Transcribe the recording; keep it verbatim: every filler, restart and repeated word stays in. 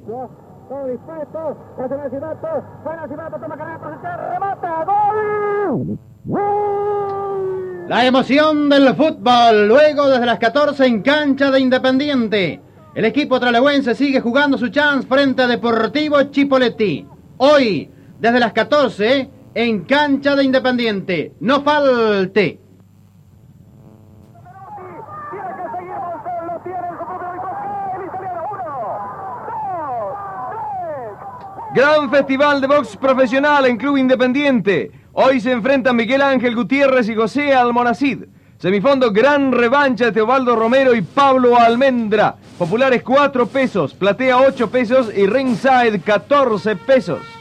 Todo dispuesto, hace Nacimiento, fue Nacimiento, toma Caneto, se remata, ¡gol! ¡Gol! La emoción del fútbol, luego desde las catorce en cancha de Independiente. El equipo trelewense sigue jugando su chance frente a Deportivo Chipoleti. Hoy, desde las catorce, en cancha de Independiente. No falte. Gran festival de box profesional en Club Independiente. Hoy se enfrentan Miguel Ángel Gutiérrez y José Almonacid. Semifondo, gran revancha de Teobaldo Romero y Pablo Almendra. Populares cuatro pesos, platea ocho pesos y ringside catorce pesos.